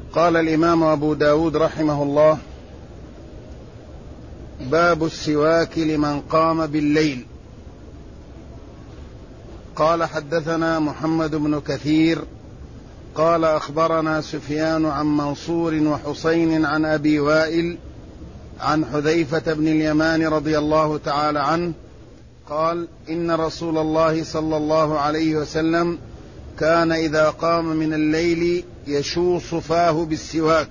قال الإمام أبو داود رحمه الله: باب السواك لمن قام بالليل. قال: حدثنا محمد بن كثير قال: أخبرنا سفيان عن منصور وحسين عن أبي وائل عن حذيفة بن اليمان رضي الله تعالى عنه قال: إن رسول الله صلى الله عليه وسلم كان إذا قام من الليل يشوص فاه بالسواك.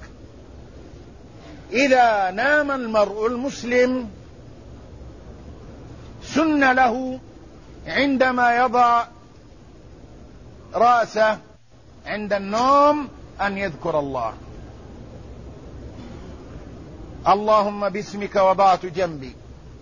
إذا نام المرء المسلم سن له عندما يضع رأسه عند النوم أن يذكر الله: اللهم باسمك وضعت جنبي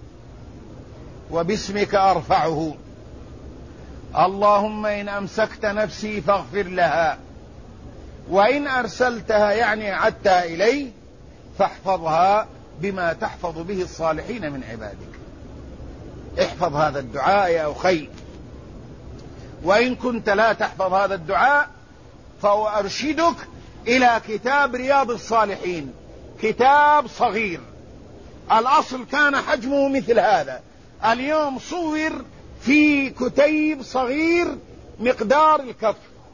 وباسمك أرفعه، اللهم إن أمسكت نفسي فاغفر لها، وإن أرسلتها يعني عدتها إلي فاحفظها بما تحفظ به الصالحين من عبادك. احفظ هذا الدعاء يا أخي، وإن كنت لا تحفظ هذا الدعاء فأرشدك إلى كتاب رياض الصالحين، كتاب صغير، الأصل كان حجمه مثل هذا، اليوم صور في كتيب صغير مقدار الكف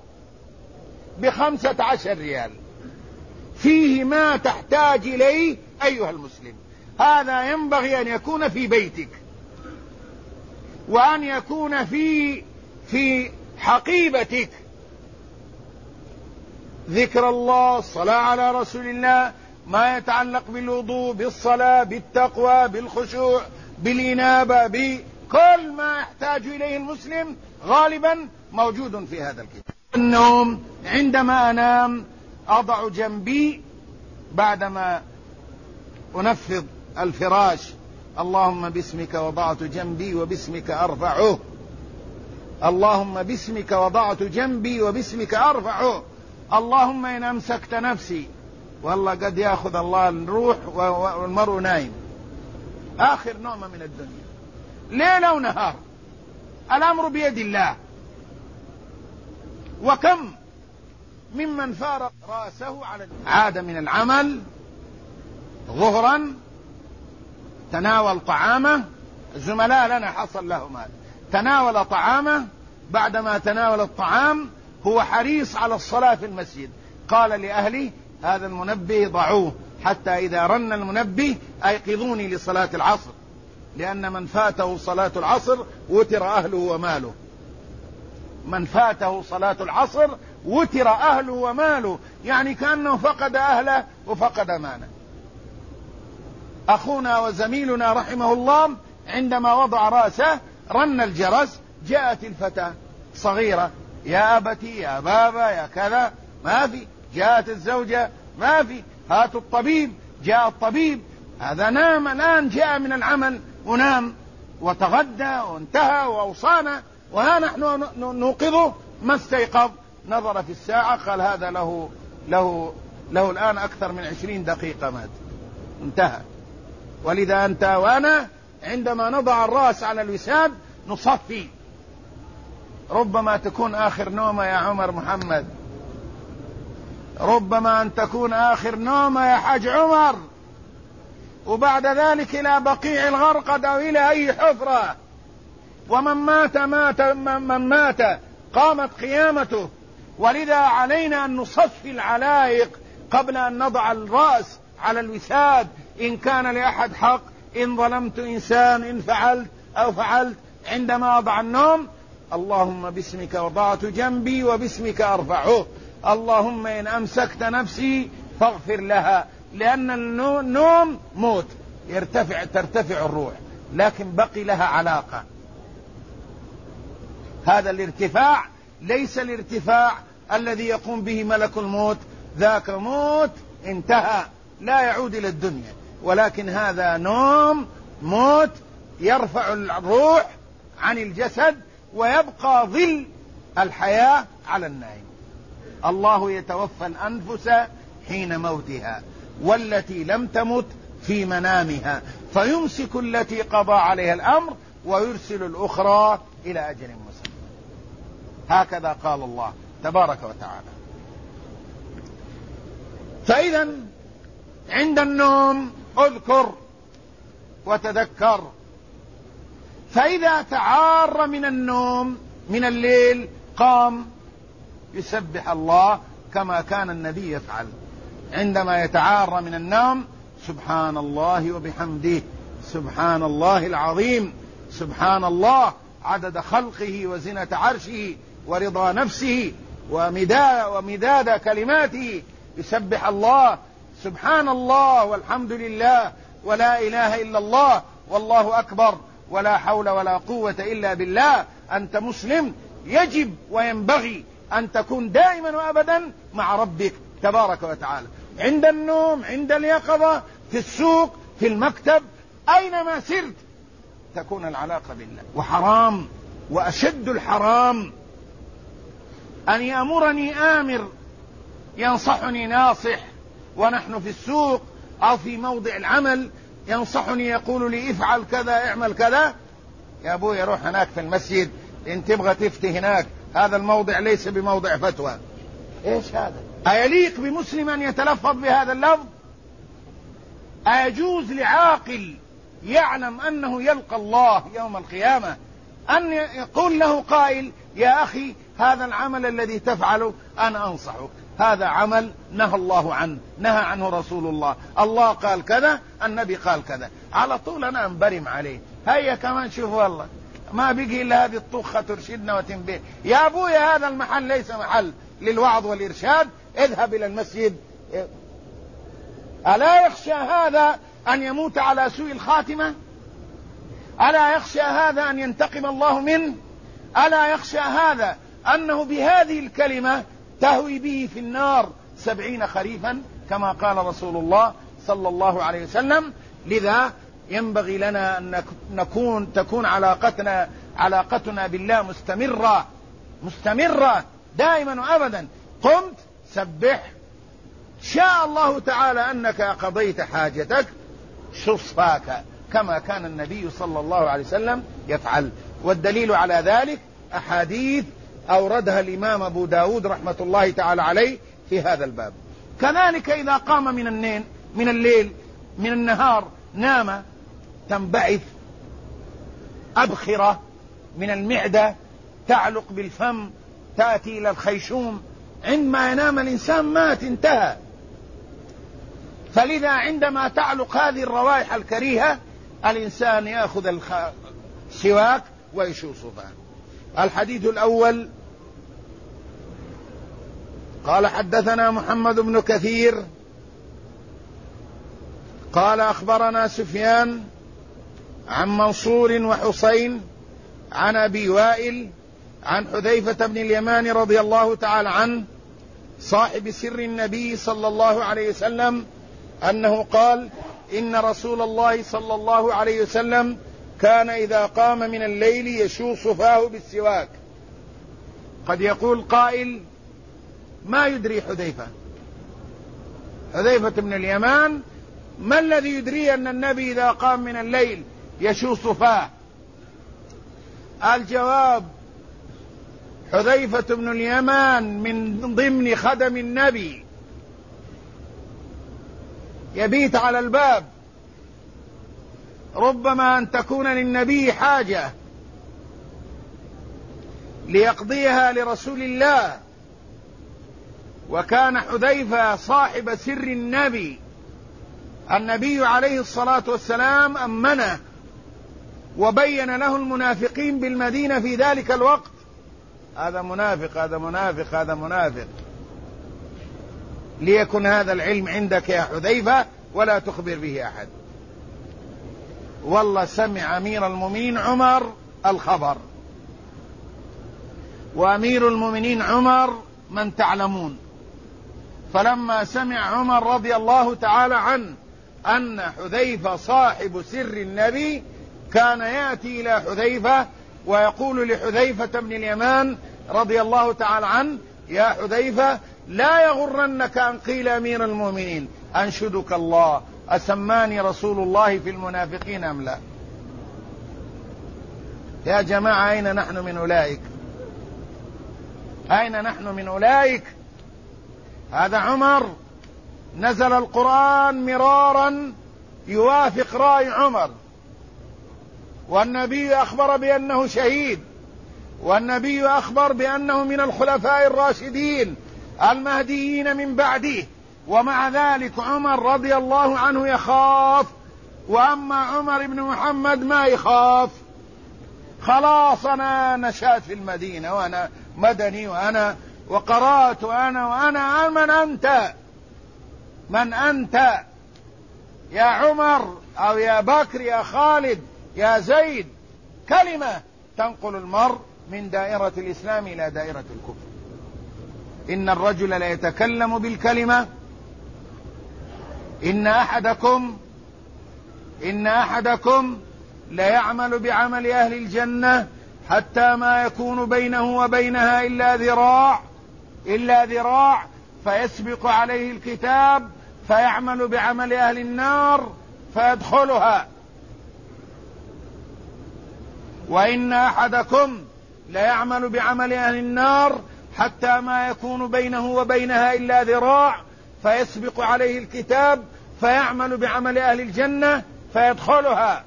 ب15 ريال، فيه ما تحتاج إليه أيها المسلم. هذا ينبغي أن يكون في بيتك، وأن يكون في حقيبتك، ذكر الله، الصلاة على رسول الله، ما يتعلق بالوضوء، بالصلاة، بالتقوى، بالخشوع، بالإنابة، بكل ما يحتاج إليه المسلم غالبا موجود في هذا الكتاب. النوم: عندما أنام أضع جنبي بعدما أنفض الفراش: اللهم باسمك وضعت جنبي وباسمك أرفعه، اللهم باسمك وضعت جنبي وباسمك أرفعه، اللهم إن أمسكت نفسي. والله قد يأخذ الله الروح والمرء نايم، آخر نومة من الدنيا، ليلة ونهار، الأمر بيد الله. وكم ممن فارق رأسه على عاد من العمل ظهرا، تناول طعامه، الزملاء لنا حصل لهم هذا، تناول طعامه، بعدما تناول الطعام هو حريص على الصلاة في المسجد، قال لأهله: هذا المنبه ضعوه حتى إذا رن المنبه أيقظوني لصلاة العصر، لأن من فاته صلاة العصر وتر أهله وماله، من فاته صلاة العصر وتر أهله وماله، يعني كأنه فقد أهله وفقد ماله. أخونا وزميلنا رحمه الله عندما وضع رأسه رن الجرس، جاءت الفتاة صغيرة: يا أبتي، يا بابا، يا كذا، ما في. جاءت الزوجة: ما في. هاتوا الطبيب. جاء الطبيب. هذا نام الآن، جاء من العمل ونام وتغدى وانتهى وأوصانا، وها نحن نوقظه ما استيقظ. نظر في الساعة قال: هذا له الآن أكثر من 20 دقيقة مات، انتهى. ولذا أنت وأنا عندما نضع الرأس على الوساد نصفي، ربما تكون آخر نومة يا عمر محمد، ربما أن تكون آخر نومة يا حاج عمر، وبعد ذلك إلى بقيع الغرقد أو إلى أي حفرة. ومن مات قامت قيامته. ولذا علينا أن نصفي العلائق قبل أن نضع الرأس على الوساد، إن كان لأحد حق، إن ظلمت إنسان، إن فعلت أو فعلت. عندما أضع النوم: اللهم باسمك وضعت جنبي وباسمك أرفعه، اللهم إن أمسكت نفسي فاغفر لها، لأن النوم موت، ترتفع الروح، لكن بقي لها علاقة. هذا الارتفاع ليس الارتفاع الذي يقوم به ملك الموت، ذاك موت انتهى لا يعود إلى الدنيا، ولكن هذا نوم موت يرفع الروح عن الجسد ويبقى ظل الحياة على النائم. الله يتوفى الأنفس حين موتها والتي لم تمت في منامها فيمسك التي قضى عليها الأمر ويرسل الأخرى إلى أجل مسمى. هكذا قال الله تبارك وتعالى. فإذا عند النوم اذكر وتذكر، فإذا تعار من النوم من الليل قام يسبح الله كما كان النبي يفعل عندما يتعار من النوم: سبحان الله وبحمده، سبحان الله العظيم، سبحان الله عدد خلقه وزنة عرشه ورضا نفسه ومداد كلماته. يسبح الله سبحان الله والحمد لله ولا إله إلا الله والله أكبر ولا حول ولا قوة إلا بالله. أنت مسلم، يجب وينبغي أن تكون دائما وأبدا مع ربك تبارك وتعالى، عند النوم، عند اليقظة، في السوق، في المكتب، أينما سرت تكون العلاقة بالله. وحرام، وأشد الحرام أن يأمرني آمر، ينصحني ناصح ونحن في السوق أو في موضع العمل، ينصحني يقول لي افعل كذا، اعمل كذا. يا أبوي روح هناك في المسجد إن تبغى تفتي هناك، هذا الموضع ليس بموضع فتوى. إيش هذا؟ أيليق بمسلم أن يتلفظ بهذا اللفظ؟ أيجوز لعاقل يعلم أنه يلقى الله يوم القيامة أن يقول له قائل: يا أخي هذا العمل الذي تفعله أنا أنصحك، هذا عمل نهى الله عنه، نهى عنه رسول الله، الله قال كذا، النبي قال كذا، على طول أنا أنبرم عليه. هيا كمان شوف والله ما بقي إلا هذه الطخة ترشدنا وتنبيه. يا أبوي هذا المحل ليس محل للوعظ والإرشاد، اذهب إلى المسجد. ألا يخشى هذا أن يموت على سوء الخاتمة؟ ألا يخشى هذا أن ينتقم الله منه؟ ألا يخشى هذا أنه بهذه الكلمة تهوي به في النار 70 خريفا كما قال رسول الله صلى الله عليه وسلم؟ لذا ينبغي لنا أن تكون علاقتنا بالله مستمرة دائما وأبدا. قمت سبح، شاء الله تعالى أنك قضيت حاجتك، شص فاك كما كان النبي صلى الله عليه وسلم يفعل. والدليل على ذلك أحاديث أوردها الإمام أبو داود رحمة الله تعالى عليه في هذا الباب. كذلك إذا قام من الليل من النهار نام، تنبعث أبخرة من المعدة تعلق بالفم تأتي إلى الخيشوم. عندما ينام الإنسان مات، انتهى. فلذا عندما تعلق هذه الروائح الكريهة الإنسان يأخذ السواك ويشوص فيه. الحديث الأول قال: حدثنا محمد بن كثير قال أخبرنا سفيان عن منصور وحسين عن أبي وائل عن حذيفة بن اليمان رضي الله تعالى عنه صاحب سر النبي صلى الله عليه وسلم أنه قال: إن رسول الله صلى الله عليه وسلم كان إذا قام من الليل يشوص فاه بالسواك. قد يقول قائل: ما يدري حذيفة بن اليمان، ما الذي يدري أن النبي إذا قام من الليل يشوص فاه؟ الجواب: حذيفة بن اليمان من ضمن خدم النبي، يبيت على الباب، ربما أن تكون للنبي حاجة ليقضيها لرسول الله، وكان حذيفة صاحب سر النبي، النبي عليه الصلاة والسلام أمنه وبين له المنافقين بالمدينة في ذلك الوقت: هذا منافق، هذا منافق، هذا منافق. ليكن هذا العلم عندك يا حذيفة ولا تخبر به أحد. والله سمع أمير المؤمنين عمر الخبر، وأمير المؤمنين عمر من تعلمون. فلما سمع عمر رضي الله تعالى عنه أن حذيفة صاحب سر النبي، كان يأتي إلى حذيفة ويقول لحذيفة بن اليمان رضي الله تعالى عنه: يا حذيفة لا يغرنك أن قيل أمير المؤمنين، أنشدك الله أسماني رسول الله في المنافقين أم لا؟ يا جماعة أين نحن من أولئك؟ أين نحن من أولئك؟ هذا عمر نزل القرآن مرارا يوافق رأي عمر، والنبي أخبر بأنه شهيد، والنبي أخبر بأنه من الخلفاء الراشدين المهديين من بعده، ومع ذلك عمر رضي الله عنه يخاف، وأما عمر بن محمد ما يخاف. خلاص أنا نشأت في المدينة وأنا مدني وقرأت وأنا من أنت؟ من أنت يا عمر أو يا بكر يا خالد يا زيد؟ كلمة تنقل المرء من دائرة الإسلام إلى دائرة الكفر. إن الرجل لا يتكلم بالكلمة، إن أحدكم لا يعمل بعمل أهل الجنة حتى ما يكون بينه وبينها إلا ذراع فيسبق عليه الكتاب فيعمل بعمل أهل النار فيدخلها. وإن أحدكم لا يعمل بعمل أهل النار حتى ما يكون بينه وبينها إلا ذراع فيسبق عليه الكتاب فيعمل بعمل أهل الجنة فيدخلها.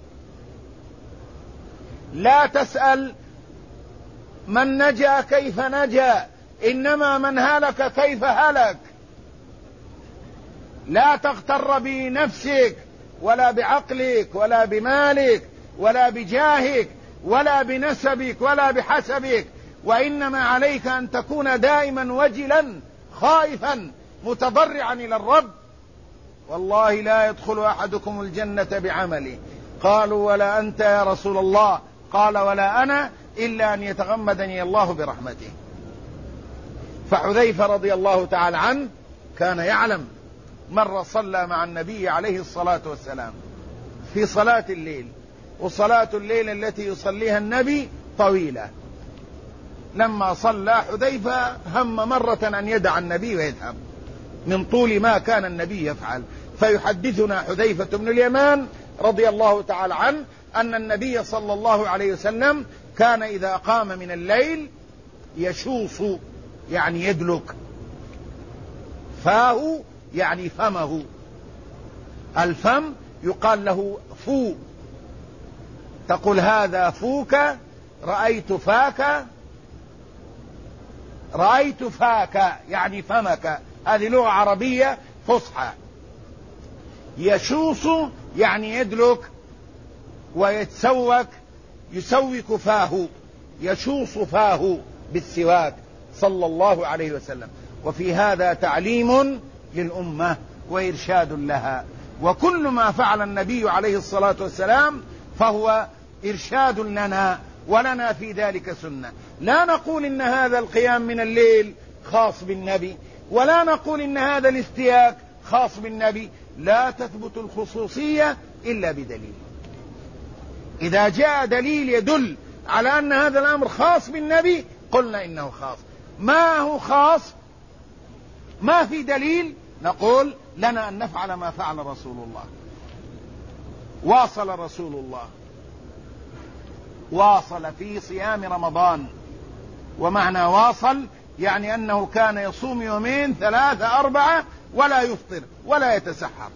لا تسأل من نجا كيف نجا، إنما من هلك كيف هلك. لا تغتر بنفسك ولا بعقلك ولا بمالك ولا بجاهك ولا بنسبك ولا بحسبك، وإنما عليك أن تكون دائما وجلا خائفا متضرعا إلى الرب. والله لا يدخل أحدكم الجنة بعمله. قالوا ولا أنت يا رسول الله؟ قال ولا أنا إلا أن يتغمدني الله برحمته. فحذيفة رضي الله تعالى عنه كان يعلم، مرة صلى مع النبي عليه الصلاة والسلام في صلاة الليل، وصلاة الليل التي يصليها النبي طويلة. لما صلى حذيفة هم مرة أن يدع النبي ويذهب من طول ما كان النبي يفعل. فيحدثنا حذيفة بن اليمان رضي الله تعالى عنه أن النبي صلى الله عليه وسلم كان إذا قام من الليل يشوص، يعني يدلك، فاه يعني فمه، الفم يقال له فو، تقول هذا فوك، رأيت فاك يعني فمك. هذه لغة عربية فصحى. يشوص يعني يدلك ويتسوك، يسوك فاه، يشوص فاه بالسواك صلى الله عليه وسلم. وفي هذا تعليم للأمة وإرشاد لها، وكل ما فعل النبي عليه الصلاة والسلام فهو إرشاد لنا، ولنا في ذلك سنة. لا نقول إن هذا القيام من الليل خاص بالنبي، ولا نقول إن هذا الاستياك خاص بالنبي. لا تثبت الخصوصية إلا بدليل. إذا جاء دليل يدل على أن هذا الأمر خاص بالنبي قلنا إنه خاص. ما هو خاص، ما في دليل، نقول لنا أن نفعل ما فعل رسول الله. واصل رسول الله، واصل في صيام رمضان، ومعنى واصل يعني أنه كان يصوم يومين 3 4 ولا يفطر ولا يتسحر.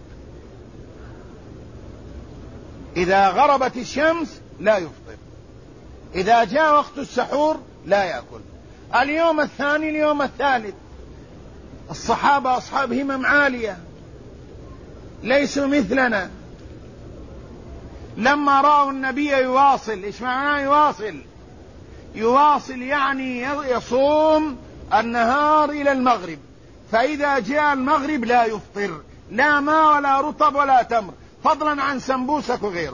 إذا غربت الشمس لا يفطر، إذا جاء وقت السحور لا يأكل. اليوم الثاني اليوم الثالث. الصحابة أصحاب همم عالية ليسوا مثلنا. لما رأوا النبي يواصل، إيش معناه يواصل يعني يصوم النهار إلى المغرب، فإذا جاء المغرب لا يفطر، لا ماء ولا رطب ولا تمر، فضلا عن سمبوسك وغيره.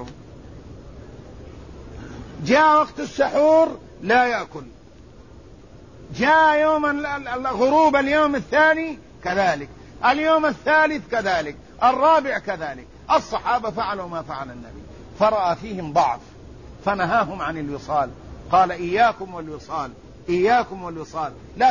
جاء وقت السحور لا يأكل. جاء يوم الغروب اليوم الثاني كذلك، اليوم الثالث كذلك، الرابع كذلك. الصحابة فعلوا ما فعل النبي، فرأى فيهم ضعف فنهاهم عن الوصال. قال إياكم والوصال، إياكم والوصال،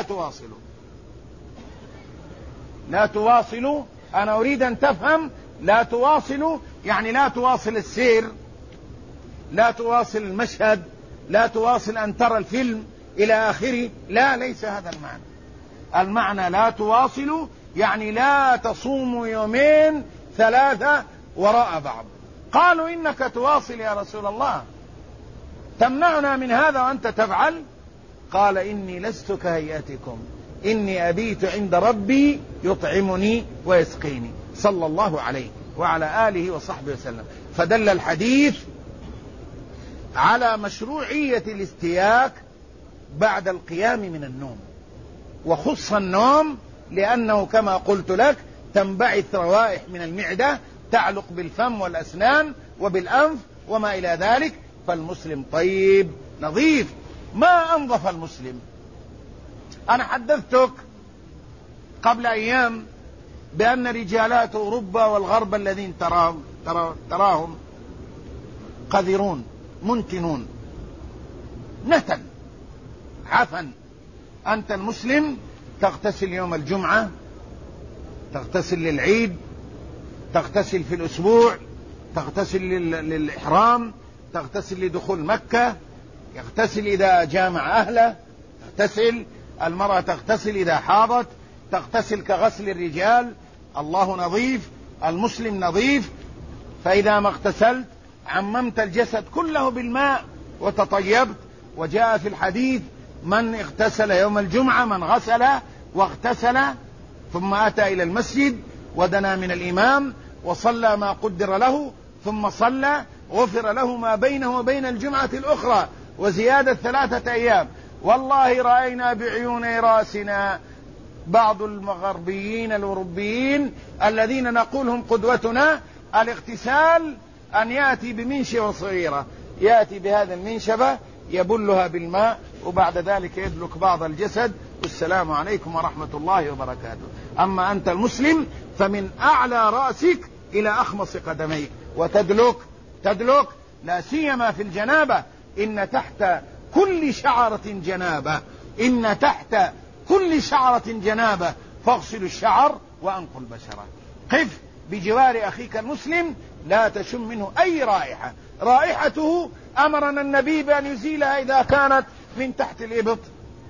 لا تواصلوا. أنا أريد أن تفهم، لا تواصلوا يعني لا تواصل السير، لا تواصل المشهد، لا تواصل أن ترى الفيلم إلى آخره. لا، ليس هذا المعنى. المعنى لا تواصلوا يعني لا تصوموا يومين ثلاثة وراء بعض. قالوا إنك تواصل يا رسول الله، تمنعنا من هذا وأنت تفعل؟ قال إني لست كهيئتكم، إني أبيت عند ربي يطعمني ويسقيني، صلى الله عليه وعلى آله وصحبه وسلم. فدل الحديث على مشروعية الاستياك بعد القيام من النوم، وخص النوم لأنه كما قلت لك تنبعث روائح من المعدة تعلق بالفم والأسنان وبالأنف وما إلى ذلك، فالمسلم طيب نظيف. ما أنظف المسلم. أنا حدثتك قبل أيام بأن رجالات أوروبا والغرب الذين تراهم قذرون منتنون نتن عفن. أنت المسلم تغتسل يوم الجمعة، تغتسل للعيد، تغتسل في الأسبوع، تغتسل للإحرام، تغتسل لدخول مكة، يغتسل إذا جامع أهله، تغتسل المرأة، تغتسل إذا حاضت، تغتسل كغسل الرجال. الله نظيف، المسلم نظيف. فإذا ما اغتسلت عممت الجسد كله بالماء وتطيبت. وجاء في الحديث من اغتسل يوم الجمعة، من غسل واغتسل ثم أتى إلى المسجد ودنا من الإمام وصلى ما قدر له ثم صلى غفر له ما بينه وبين الجمعة الأخرى وزيادة 3 أيام. والله رأينا بعيون راسنا بعض المغربيين الأوروبيين الذين نقولهم قدوتنا الاغتسال أن يأتي بمنشبة صغيرة، يأتي بهذا المنشبة يبلها بالماء وبعد ذلك يدلك بعض الجسد، والسلام عليكم ورحمة الله وبركاته. أما أنت المسلم فمن أعلى رأسك إلى أخمص قدميك وتدلك لا سيما في الجنابة. إن تحت كل شعرة جنابة، إن تحت كل شعرة جنابة، فاغسل الشعر وأنقل البشرة. قف بجوار أخيك المسلم لا تشم منه أي رائحة، رائحته أمرنا النبي بأن يزيلها إذا كانت من تحت الإبط.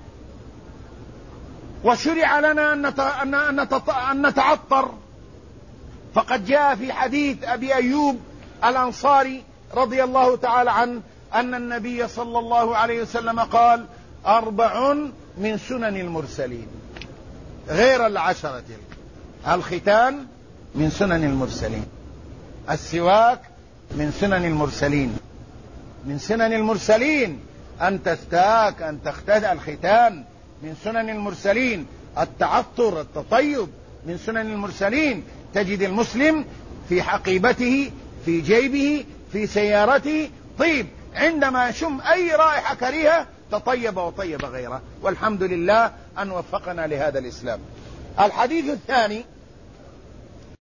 وشرع لنا أن نتعطر، فقد جاء في حديث أبي أيوب الأنصاري رضي الله تعالى عنه أن النبي صلى الله عليه وسلم قال 4 من سنن المرسلين غير 10 الختان من سنن المرسلين، السواك من سنن المرسلين، من سنن المرسلين أن تستاك أن تختان، الختان من سنن المرسلين، التعطر التطيب من سنن المرسلين. تجد المسلم في حقيبته في جيبه في سيارته طيب، عندما يشم أي رائحة كريهة تطيب وطيب غيره، والحمد لله أن وفقنا لهذا الإسلام. الحديث الثاني